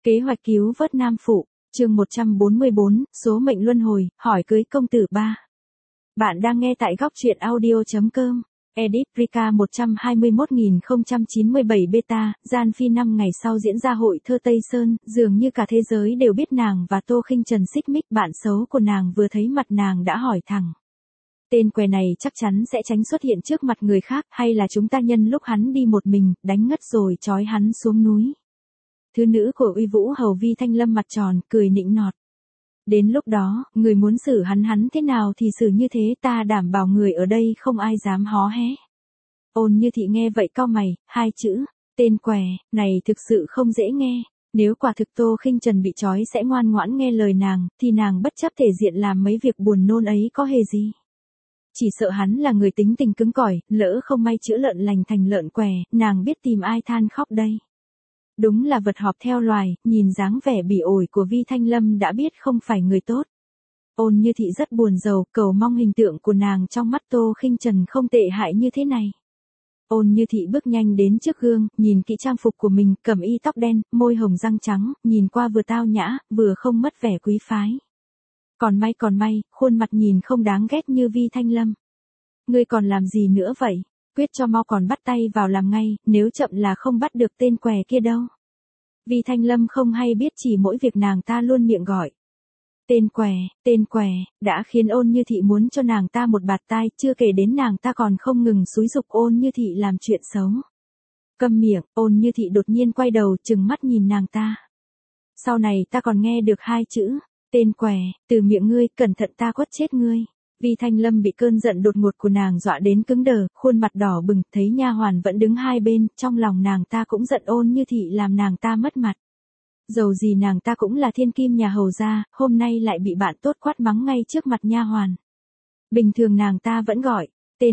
Kế hoạch cứu vớt Nam Phụ, chương 144, số mệnh luân hồi, hỏi cưới công tử 3. Bạn đang nghe tại góc truyện audio.com. Edit Rika 121097 beta, Gian Phi 5 ngày sau diễn ra hội thơ Tây Sơn, dường như cả thế giới đều biết nàng và Tô Khinh Trần xích mích. Bạn xấu của nàng vừa thấy mặt nàng đã hỏi thẳng. Tên què này chắc chắn sẽ tránh xuất hiện trước mặt người khác, hay là chúng ta nhân lúc hắn đi một mình, đánh ngất rồi trói hắn xuống núi. Thứ nữ của Uy Vũ Hầu Vi Thanh Lâm mặt tròn, cười nịnh nọt. Đến lúc đó, người muốn xử hắn thế nào thì xử như thế, ta đảm bảo người ở đây không ai dám hó hé. Ôn Như Thị nghe vậy cau mày, hai chữ, tên què, này thực sự không dễ nghe. Nếu quả thực Tô Khinh Trần bị trói sẽ ngoan ngoãn nghe lời nàng, thì nàng bất chấp thể diện làm mấy việc buồn nôn ấy có hề gì. Chỉ sợ hắn là người tính tình cứng cỏi, lỡ không may chữa lợn lành thành lợn què, nàng biết tìm ai than khóc đây. Đúng là vật họp theo loài, nhìn dáng vẻ bỉ ổi của Vi Thanh Lâm đã biết không phải người tốt. Ôn Như Thị rất buồn rầu, cầu mong hình tượng của nàng trong mắt Tô Khinh Trần không tệ hại như thế này. Ôn Như Thị bước nhanh đến trước gương, nhìn kỹ trang phục của mình, cẩm y tóc đen, môi hồng răng trắng, nhìn qua vừa tao nhã, vừa không mất vẻ quý phái. Còn may, khuôn mặt nhìn không đáng ghét như Vi Thanh Lâm. Ngươi còn làm gì nữa vậy? Quyết cho mau, còn bắt tay vào làm ngay, nếu chậm là không bắt được tên què kia đâu. Vi Thanh Lâm không hay biết chỉ mỗi việc nàng ta luôn miệng gọi. Tên què, đã khiến Ôn Như Thị muốn cho nàng ta một bạt tai, chưa kể đến nàng ta còn không ngừng xúi giục Ôn Như Thị làm chuyện xấu. Câm miệng, Ôn Như Thị đột nhiên quay đầu trừng mắt nhìn nàng ta. Sau này ta còn nghe được hai chữ, tên què, từ miệng ngươi, cẩn thận ta quất chết ngươi. Vi Thanh Lâm bị cơn giận đột ngột của nàng dọa đến cứng đờ, khuôn mặt đỏ bừng, thấy nha hoàn vẫn đứng hai bên, trong lòng nàng ta cũng giận Ôn Như Thị làm nàng ta mất mặt. Dầu gì nàng ta cũng là thiên kim nhà hầu gia, hôm nay lại bị bạn tốt quát mắng ngay trước mặt nha hoàn. Bình thường nàng ta vẫn gọi,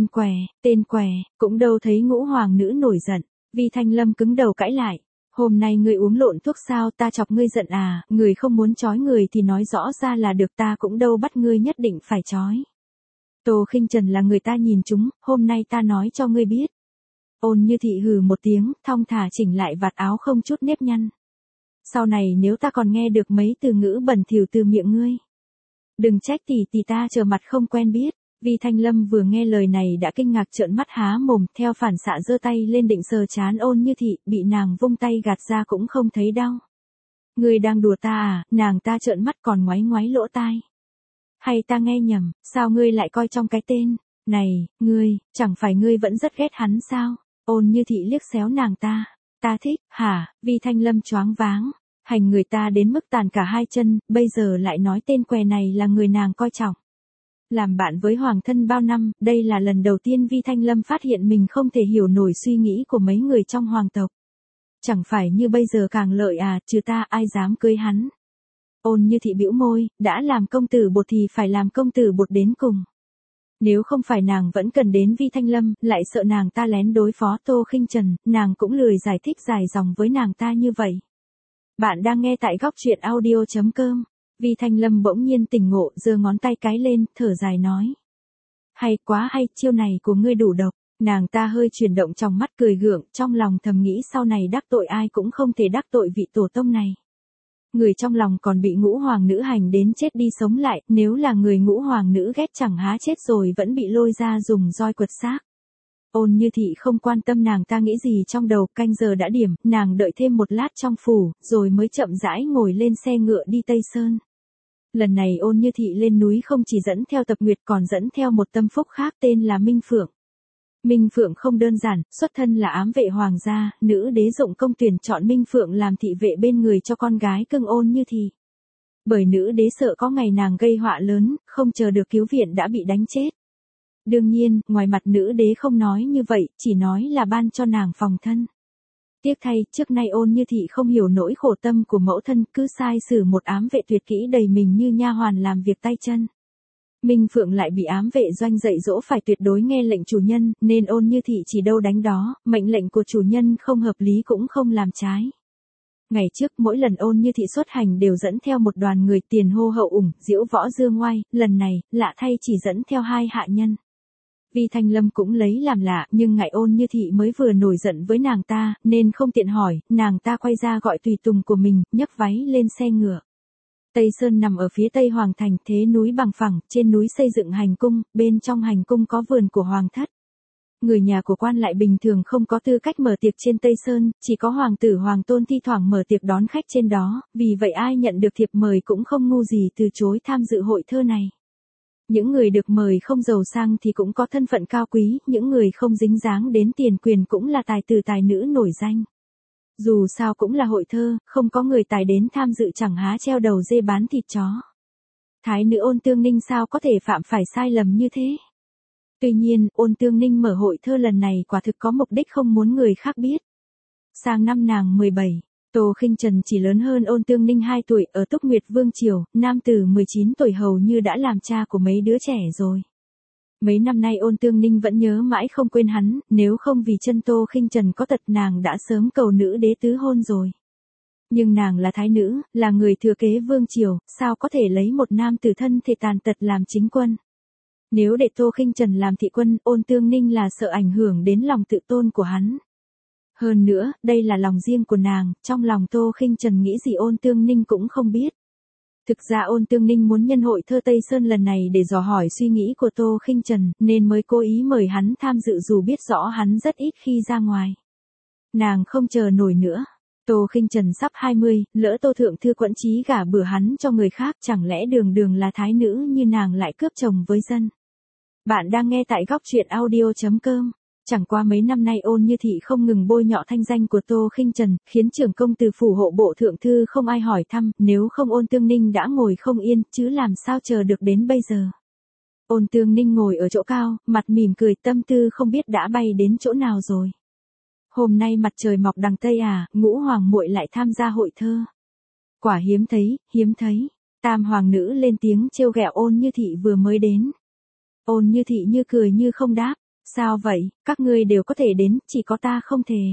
tên què, cũng đâu thấy ngũ hoàng nữ nổi giận. Vi Thanh Lâm cứng đầu cãi lại. Hôm nay ngươi uống lộn thuốc sao, ta chọc ngươi giận à, người không muốn trói người thì nói rõ ra là được, ta cũng đâu bắt ngươi nhất định phải trói. Tô Khinh Trần là người ta nhìn chúng, hôm nay ta nói cho ngươi biết. Ôn Như Thị hừ một tiếng, thong thả chỉnh lại vạt áo không chút nếp nhăn. Sau này nếu ta còn nghe được mấy từ ngữ bẩn thỉu từ miệng ngươi, đừng trách tỷ ta trở mặt không quen biết. Vi Thanh Lâm vừa nghe lời này đã kinh ngạc trợn mắt há mồm, theo phản xạ giơ tay lên định sờ trán Ôn Như Thị, bị nàng vung tay gạt ra cũng không thấy đau. Ngươi đang đùa ta à? Nàng ta trợn mắt còn ngoáy lỗ tai. Hay ta nghe nhầm, sao ngươi lại coi trong cái tên này, ngươi, chẳng phải ngươi vẫn rất ghét hắn sao? Ôn Như Thị liếc xéo nàng ta. Ta thích, hả? Vi Thanh Lâm choáng váng. Hành người ta đến mức tàn cả hai chân, bây giờ lại nói tên què này là người nàng coi trọng. Làm bạn với hoàng thân bao năm, đây là lần đầu tiên Vi Thanh Lâm phát hiện mình không thể hiểu nổi suy nghĩ của mấy người trong hoàng tộc. Chẳng phải như bây giờ càng lợi à, trừ ta ai dám cưới hắn. Ôn Như Thị bĩu môi, đã làm công tử bột thì phải làm công tử bột đến cùng. Nếu không phải nàng vẫn cần đến Vi Thanh Lâm, lại sợ nàng ta lén đối phó Tô Khinh Trần, nàng cũng lười giải thích dài dòng với nàng ta như vậy. Bạn đang nghe tại góc truyện audio.com. Vi Thanh Lâm bỗng nhiên tỉnh ngộ, giơ ngón tay cái lên, thở dài nói. Hay quá hay, chiêu này của ngươi đủ độc. Nàng ta hơi chuyển động trong mắt cười gượng, trong lòng thầm nghĩ sau này đắc tội ai cũng không thể đắc tội vị tổ tông này. Người trong lòng còn bị ngũ hoàng nữ hành đến chết đi sống lại, nếu là người ngũ hoàng nữ ghét chẳng há chết rồi vẫn bị lôi ra dùng roi quật xác. Ôn Như Thị không quan tâm nàng ta nghĩ gì trong đầu, canh giờ đã điểm, nàng đợi thêm một lát trong phủ, rồi mới chậm rãi ngồi lên xe ngựa đi Tây Sơn. Lần này Ôn Như Thị lên núi không chỉ dẫn theo Tập Nguyệt còn dẫn theo một tâm phúc khác tên là Minh Phượng. Minh Phượng không đơn giản, xuất thân là ám vệ hoàng gia, nữ đế Dụng Công tuyển chọn Minh Phượng làm thị vệ bên người cho con gái cưng Ôn Như Thị. Bởi nữ đế sợ có ngày nàng gây họa lớn, không chờ được cứu viện đã bị đánh chết. Đương nhiên, ngoài mặt nữ đế không nói như vậy, chỉ nói là ban cho nàng phòng thân. Tiếc thay, trước nay Ôn Như Thị không hiểu nỗi khổ tâm của mẫu thân, cứ sai xử một ám vệ tuyệt kỹ đầy mình như nha hoàn làm việc tay chân. Minh Phượng lại bị ám vệ doanh dạy dỗ phải tuyệt đối nghe lệnh chủ nhân, nên Ôn Như Thị chỉ đâu đánh đó, mệnh lệnh của chủ nhân không hợp lý cũng không làm trái. Ngày trước mỗi lần Ôn Như Thị xuất hành đều dẫn theo một đoàn người tiền hô hậu ủng, diễu võ dương ngoai, lần này, lạ thay chỉ dẫn theo hai hạ nhân. Vi Thanh Lâm cũng lấy làm lạ, nhưng ngại Ôn Như Thị mới vừa nổi giận với nàng ta, nên không tiện hỏi, nàng ta quay ra gọi tùy tùng của mình, nhấc váy lên xe ngựa. Tây Sơn nằm ở phía tây Hoàng thành, thế núi bằng phẳng, trên núi xây dựng hành cung, bên trong hành cung có vườn của Hoàng thất. Người nhà của quan lại bình thường không có tư cách mở tiệc trên Tây Sơn, chỉ có hoàng tử hoàng tôn thi thoảng mở tiệc đón khách trên đó, vì vậy ai nhận được thiệp mời cũng không ngu gì từ chối tham dự hội thơ này. Những người được mời không giàu sang thì cũng có thân phận cao quý, những người không dính dáng đến tiền quyền cũng là tài tử tài nữ nổi danh. Dù sao cũng là hội thơ, không có người tài đến tham dự chẳng há treo đầu dê bán thịt chó. Thái nữ Ôn Tương Ninh sao có thể phạm phải sai lầm như thế? Tuy nhiên, Ôn Tương Ninh mở hội thơ lần này quả thực có mục đích không muốn người khác biết. Sang năm nàng 17, Tô Khinh Trần chỉ lớn hơn Ôn Tương Ninh 2 tuổi, ở Túc Nguyệt Vương triều, nam tử 19 tuổi hầu như đã làm cha của mấy đứa trẻ rồi. Mấy năm nay Ôn Tương Ninh vẫn nhớ mãi không quên hắn, nếu không vì chân Tô Khinh Trần có tật nàng đã sớm cầu nữ đế tứ hôn rồi. Nhưng nàng là thái nữ, là người thừa kế vương triều, sao có thể lấy một nam tử thân thể tàn tật làm chính quân. Nếu để Tô Khinh Trần làm thị quân, Ôn Tương Ninh là sợ ảnh hưởng đến lòng tự tôn của hắn. Hơn nữa, đây là lòng riêng của nàng, trong lòng Tô Khinh Trần nghĩ gì Ôn Tương Ninh cũng không biết. Thực ra Ôn Tương Ninh muốn nhân hội thơ Tây Sơn lần này để dò hỏi suy nghĩ của Tô Khinh Trần, nên mới cố ý mời hắn tham dự dù biết rõ hắn rất ít khi ra ngoài. Nàng không chờ nổi nữa. Tô Khinh Trần sắp 20, lỡ Tô Thượng Thư quẫn chí gả bừa hắn cho người khác, chẳng lẽ đường đường là thái nữ như nàng lại cướp chồng với dân. Bạn đang nghe tại góc truyện audio.com. Chẳng qua mấy năm nay Ôn Như Thị không ngừng bôi nhọ thanh danh của Tô Khinh Trần, khiến trưởng công từ phủ hộ bộ thượng thư không ai hỏi thăm, nếu không Ôn Tương Ninh đã ngồi không yên, chứ làm sao chờ được đến bây giờ. Ôn Tương Ninh ngồi ở chỗ cao, mặt mỉm cười, tâm tư không biết đã bay đến chỗ nào rồi. Hôm nay mặt trời mọc đằng Tây à, Ngũ hoàng muội lại tham gia hội thơ. Quả hiếm thấy, hiếm thấy. Tam hoàng nữ lên tiếng trêu ghẹo Ôn Như Thị vừa mới đến. Ôn Như Thị như cười như không đáp. Sao vậy, các ngươi đều có thể đến, chỉ có ta không thể.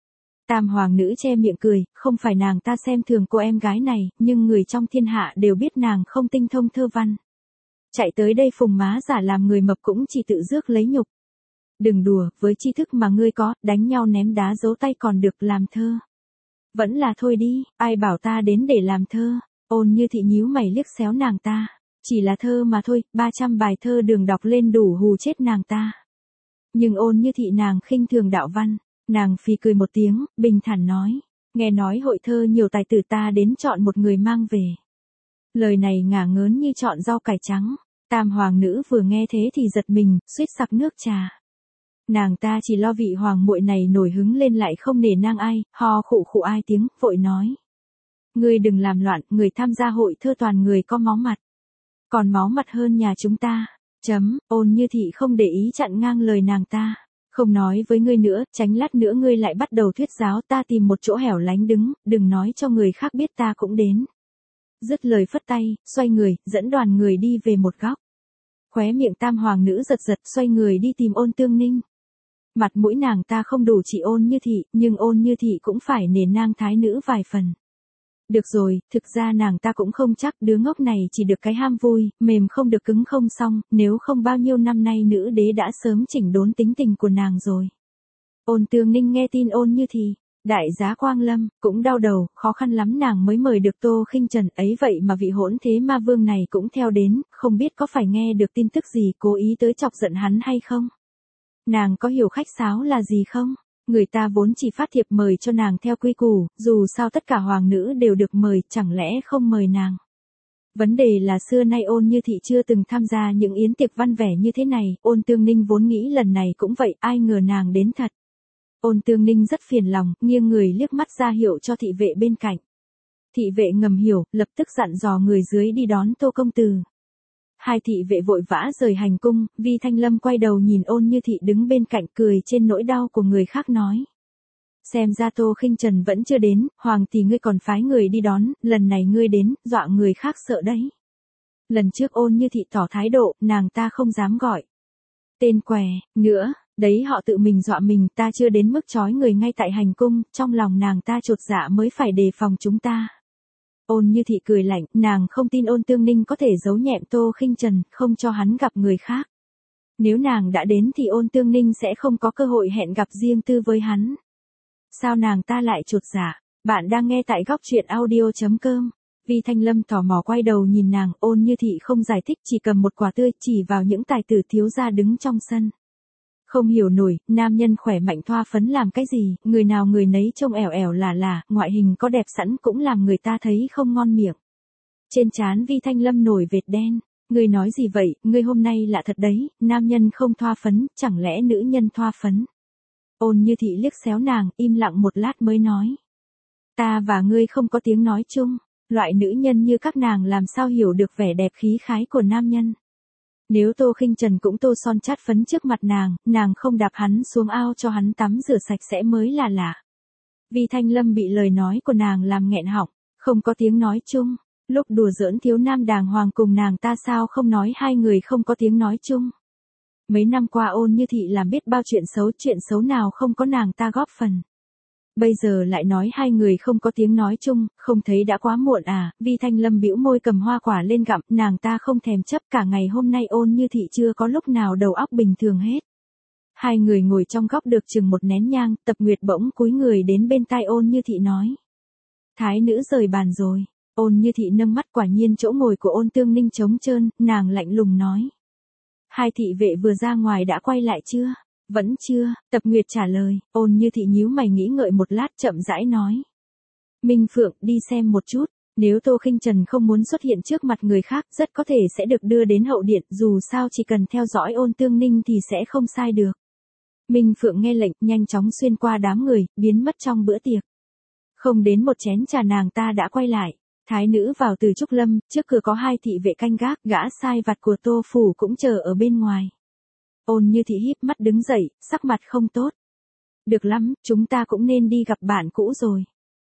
Tam hoàng nữ che miệng cười, không phải nàng ta xem thường cô em gái này, nhưng người trong thiên hạ đều biết nàng không tinh thông thơ văn. Chạy tới đây phùng má giả làm người mập cũng chỉ tự rước lấy nhục. Đừng đùa, với tri thức mà ngươi có, đánh nhau ném đá giấu tay còn được làm thơ. Vẫn là thôi đi, ai bảo ta đến để làm thơ. Ôn Như Thị nhíu mày liếc xéo nàng ta. Chỉ là thơ mà thôi, 300 bài thơ đường đọc lên đủ hù chết nàng ta. Nhưng Ôn Như Thị nàng khinh thường đạo văn, nàng phì cười một tiếng, bình thản nói, nghe nói hội thơ nhiều tài tử ta đến chọn một người mang về. Lời này ngả ngớn như chọn rau cải trắng, tam hoàng nữ vừa nghe thế thì giật mình, suýt sặc nước trà. Nàng ta chỉ lo vị hoàng muội này nổi hứng lên lại không nể nang ai, ho khụ khụ ai tiếng, vội nói. Ngươi đừng làm loạn, người tham gia hội thơ toàn người có máu mặt. Còn máu mặt hơn nhà chúng ta. Ôn Như Thị không để ý chặn ngang lời nàng ta. Không nói với ngươi nữa, tránh lát nữa ngươi lại bắt đầu thuyết giáo, ta tìm một chỗ hẻo lánh đứng, đừng nói cho người khác biết ta cũng đến. Dứt lời phất tay, xoay người, dẫn đoàn người đi về một góc. Khóe miệng tam hoàng nữ giật giật, xoay người đi tìm Ôn Tương Ninh. Mặt mũi nàng ta không đủ chỉ Ôn Như Thị, nhưng Ôn Như Thị cũng phải nể nang thái nữ vài phần. Được rồi, thực ra nàng ta cũng không chắc, đứa ngốc này chỉ được cái ham vui, mềm không được cứng không xong, nếu không bao nhiêu năm nay nữ đế đã sớm chỉnh đốn tính tình của nàng rồi. Ôn Tương Ninh nghe tin Ôn Như Thị, đại giá Quang Lâm, cũng đau đầu, khó khăn lắm nàng mới mời được Tô Khinh Trần, ấy vậy mà vị hỗn thế ma vương này cũng theo đến, không biết có phải nghe được tin tức gì cố ý tới chọc giận hắn hay không. Nàng có hiểu khách sáo là gì không? Người ta vốn chỉ phát thiệp mời cho nàng theo quy củ, dù sao tất cả hoàng nữ đều được mời, chẳng lẽ không mời nàng. Vấn đề là xưa nay Ôn Như Thị chưa từng tham gia những yến tiệc văn vẻ như thế này, Ôn Tương Ninh vốn nghĩ lần này cũng vậy, ai ngờ nàng đến thật. Ôn Tương Ninh rất phiền lòng, nghiêng người liếc mắt ra hiệu cho thị vệ bên cạnh. Thị vệ ngầm hiểu, lập tức dặn dò người dưới đi đón Tô công tử. Hai thị vệ vội vã rời hành cung, Vi Thanh Lâm quay đầu nhìn Ôn Như Thị đứng bên cạnh cười trên nỗi đau của người khác nói. Xem ra Tô Khinh Trần vẫn chưa đến, hoàng tỷ ngươi còn phái người đi đón, lần này ngươi đến, dọa người khác sợ đấy. Lần trước Ôn Như Thị tỏ thái độ, nàng ta không dám gọi tên què, nữa, đấy họ tự mình dọa mình, ta chưa đến mức trói người ngay tại hành cung, trong lòng nàng ta chột dạ mới phải đề phòng chúng ta. Ôn Như Thị cười lạnh, nàng không tin Ôn Tương Ninh có thể giấu nhẹm Tô Khinh Trần, không cho hắn gặp người khác. Nếu nàng đã đến thì Ôn Tương Ninh sẽ không có cơ hội hẹn gặp riêng tư với hắn. Sao nàng ta lại chột dạ? Bạn đang nghe tại góc truyện audio.com. Vi Thanh Lâm tò mò quay đầu nhìn nàng, Ôn Như Thị không giải thích, chỉ cầm một quả tươi chỉ vào những tài tử thiếu gia đứng trong sân. Không hiểu nổi, nam nhân khỏe mạnh thoa phấn làm cái gì, người nào người nấy trông ẻo ẻo là, ngoại hình có đẹp sẵn cũng làm người ta thấy không ngon miệng. Trên trán Vi Thanh Lâm nổi vệt đen. Ngươi nói gì vậy, ngươi hôm nay lạ thật đấy, nam nhân không thoa phấn, chẳng lẽ nữ nhân thoa phấn? Ôn Như Thị liếc xéo nàng, im lặng một lát mới nói. Ta và ngươi không có tiếng nói chung, loại nữ nhân như các nàng làm sao hiểu được vẻ đẹp khí khái của nam nhân. Nếu Tô Khinh Trần cũng tô son chát phấn trước mặt nàng không đạp hắn xuống ao cho hắn tắm rửa sạch sẽ mới là lạ. Vi Thanh Lâm bị lời nói của nàng làm nghẹn họng, không có tiếng nói chung. Lúc đùa giỡn thiếu nam đàng hoàng cùng nàng ta sao không nói hai người không có tiếng nói chung. Mấy năm qua Ôn Như Thị làm biết bao chuyện xấu nào không có nàng ta góp phần. Bây giờ lại nói hai người không có tiếng nói chung, không thấy đã quá muộn à? Vi Thanh Lâm bĩu môi cầm hoa quả lên gặm, nàng ta không thèm chấp, cả ngày hôm nay Ôn Như Thị chưa có lúc nào đầu óc bình thường hết. Hai người ngồi trong góc được chừng một nén nhang, Tập Nguyệt bỗng cúi người đến bên tai Ôn Như Thị nói. Thái nữ rời bàn rồi. Ôn Như Thị nâng mắt, quả nhiên chỗ ngồi của Ôn Tương Ninh trống trơn, nàng lạnh lùng nói. Hai thị vệ vừa ra ngoài đã quay lại chưa? Vẫn chưa, Tập Nguyệt trả lời. Ôn Như Thị nhíu mày nghĩ ngợi một lát chậm rãi nói. Minh Phượng, đi xem một chút, nếu Tô Khinh Trần không muốn xuất hiện trước mặt người khác rất có thể sẽ được đưa đến hậu điện, dù sao chỉ cần theo dõi Ôn Tương Ninh thì sẽ không sai được. Minh Phượng nghe lệnh, nhanh chóng xuyên qua đám người, biến mất trong bữa tiệc. Không đến một chén trà nàng ta đã quay lại. Thái nữ vào từ Trúc Lâm, trước cửa có hai thị vệ canh gác, gã sai vặt của Tô Phủ cũng chờ ở bên ngoài. Ôn Như Thị híp mắt đứng dậy, sắc mặt không tốt. Được lắm, chúng ta cũng nên đi gặp bạn cũ rồi.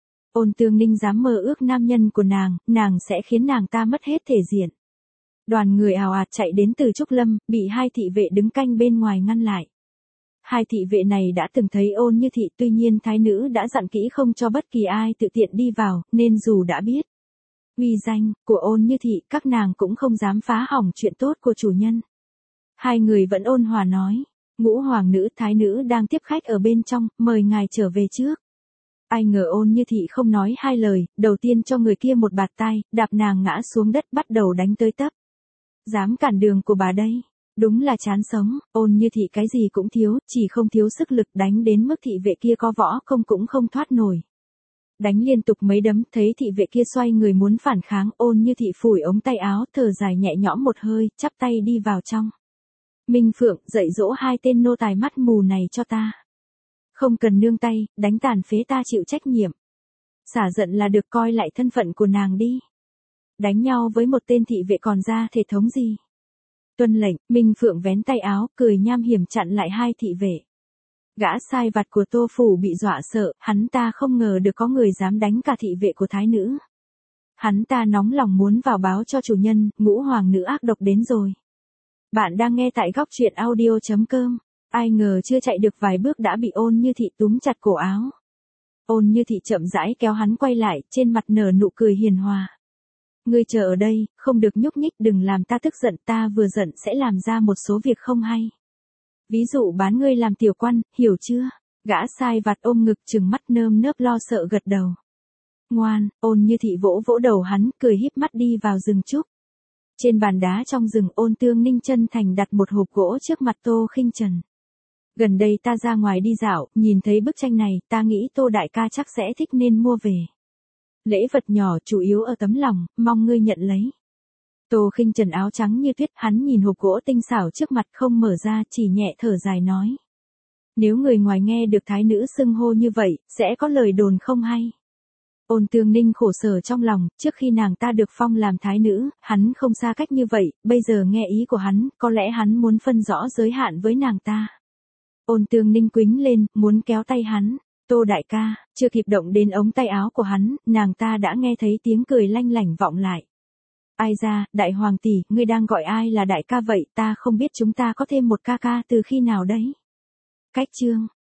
Ôn Tương Ninh dám mơ ước nam nhân của nàng sẽ khiến nàng ta mất hết thể diện. Đoàn người ào ạt chạy đến từ Trúc Lâm, bị hai thị vệ đứng canh bên ngoài ngăn lại. Hai thị vệ này đã từng thấy Ôn Như Thị, tuy nhiên thái nữ đã dặn kỹ không cho bất kỳ ai tự tiện đi vào, nên dù đã biết uy danh của Ôn Như Thị, các nàng cũng không dám phá hỏng chuyện tốt của chủ nhân. Hai người vẫn ôn hòa nói, Ngũ hoàng nữ thái nữ đang tiếp khách ở bên trong, mời ngài trở về trước. Ai ngờ Ôn Như Thị không nói hai lời, đầu tiên cho người kia một bạt tai, đạp nàng ngã xuống đất bắt đầu đánh tới tấp. Dám cản đường của bà đây, đúng là chán sống. Ôn Như Thị cái gì cũng thiếu, chỉ không thiếu sức lực, đánh đến mức thị vệ kia có võ công cũng không thoát nổi. Đánh liên tục mấy đấm, thấy thị vệ kia xoay người muốn phản kháng, Ôn Như Thị phủi ống tay áo, thở dài nhẹ nhõm một hơi, chắp tay đi vào trong. Minh Phượng, dạy dỗ hai tên nô tài mắt mù này cho ta. Không cần nương tay, đánh tàn phế ta chịu trách nhiệm. Xả giận là được, coi lại thân phận của nàng đi. Đánh nhau với một tên thị vệ còn ra thể thống gì? Tuân lệnh, Minh Phượng vén tay áo, cười nham hiểm chặn lại hai thị vệ. Gã sai vặt của Tô Phủ bị dọa sợ, hắn ta không ngờ được có người dám đánh cả thị vệ của thái nữ. Hắn ta nóng lòng muốn vào báo cho chủ nhân, Ngũ hoàng nữ ác độc đến rồi. Bạn đang nghe tại góc truyện audio.com. Ai ngờ chưa chạy được vài bước đã bị Ôn Như Thị túm chặt cổ áo. Ôn Như Thị chậm rãi kéo hắn quay lại, trên mặt nở nụ cười hiền hòa. Ngươi chờ ở đây, không được nhúc nhích, đừng làm ta tức giận, ta vừa giận sẽ làm ra một số việc không hay. Ví dụ bán ngươi làm tiểu quan, hiểu chưa? Gã sai vặt ôm ngực trừng mắt nơm nớp lo sợ gật đầu. Ngoan, Ôn Như Thị vỗ vỗ đầu hắn, cười híp mắt đi vào rừng trúc. Trên bàn đá trong rừng, Ôn Tương Ninh chân thành đặt một hộp gỗ trước mặt Tô Khinh Trần. Gần đây ta ra ngoài đi dạo, nhìn thấy bức tranh này, ta nghĩ Tô đại ca chắc sẽ thích nên mua về. Lễ vật nhỏ chủ yếu ở tấm lòng, mong ngươi nhận lấy. Tô Khinh Trần áo trắng như tuyết, hắn nhìn hộp gỗ tinh xảo trước mặt không mở ra, chỉ nhẹ thở dài nói. Nếu người ngoài nghe được thái nữ xưng hô như vậy, sẽ có lời đồn không hay. Ôn Tương Ninh khổ sở trong lòng, trước khi nàng ta được phong làm thái nữ, hắn không xa cách như vậy, bây giờ nghe ý của hắn, có lẽ hắn muốn phân rõ giới hạn với nàng ta. Ôn Tương Ninh quĩnh lên, muốn kéo tay hắn. Tô đại ca, chưa kịp động đến ống tay áo của hắn, nàng ta đã nghe thấy tiếng cười lanh lảnh vọng lại. Ai ra, đại hoàng tỷ, ngươi đang gọi ai là đại ca vậy, ta không biết chúng ta có thêm một ca ca từ khi nào đấy. Cách chương.